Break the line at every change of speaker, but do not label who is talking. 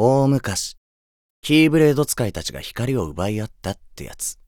大昔、キーブレード使いたちが光を奪い合ったってやつ。